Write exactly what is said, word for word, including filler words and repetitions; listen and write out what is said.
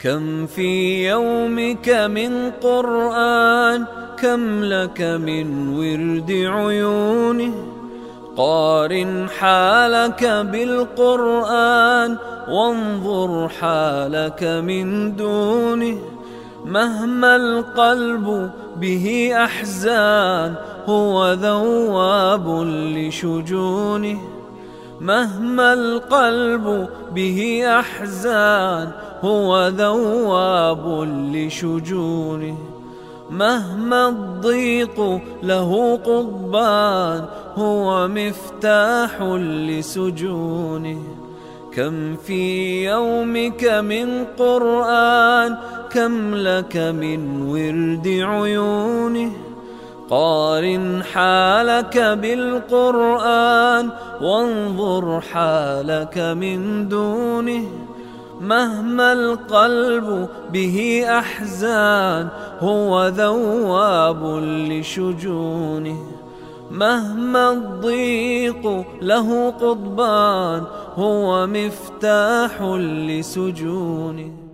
كم في يومك من قرآن، كم لك من ورد عيونه. قارن حالك بالقرآن وانظر حالك من دونه. مهما القلب به أحزان هو ذواب لشجونه. مهما القلب به أحزان هو ذواب لشجونه. مهما الضيق له قضبان هو مفتاح لسجونه. كم في يومك من قرآن، كم لك من ورد عيونه. قارن حالك بالقرآن وانظر حالك من دونه. مهما القلب به أحزان هو ذواب لشجونه. مهما الضيق له قضبان هو مفتاح لسجونه.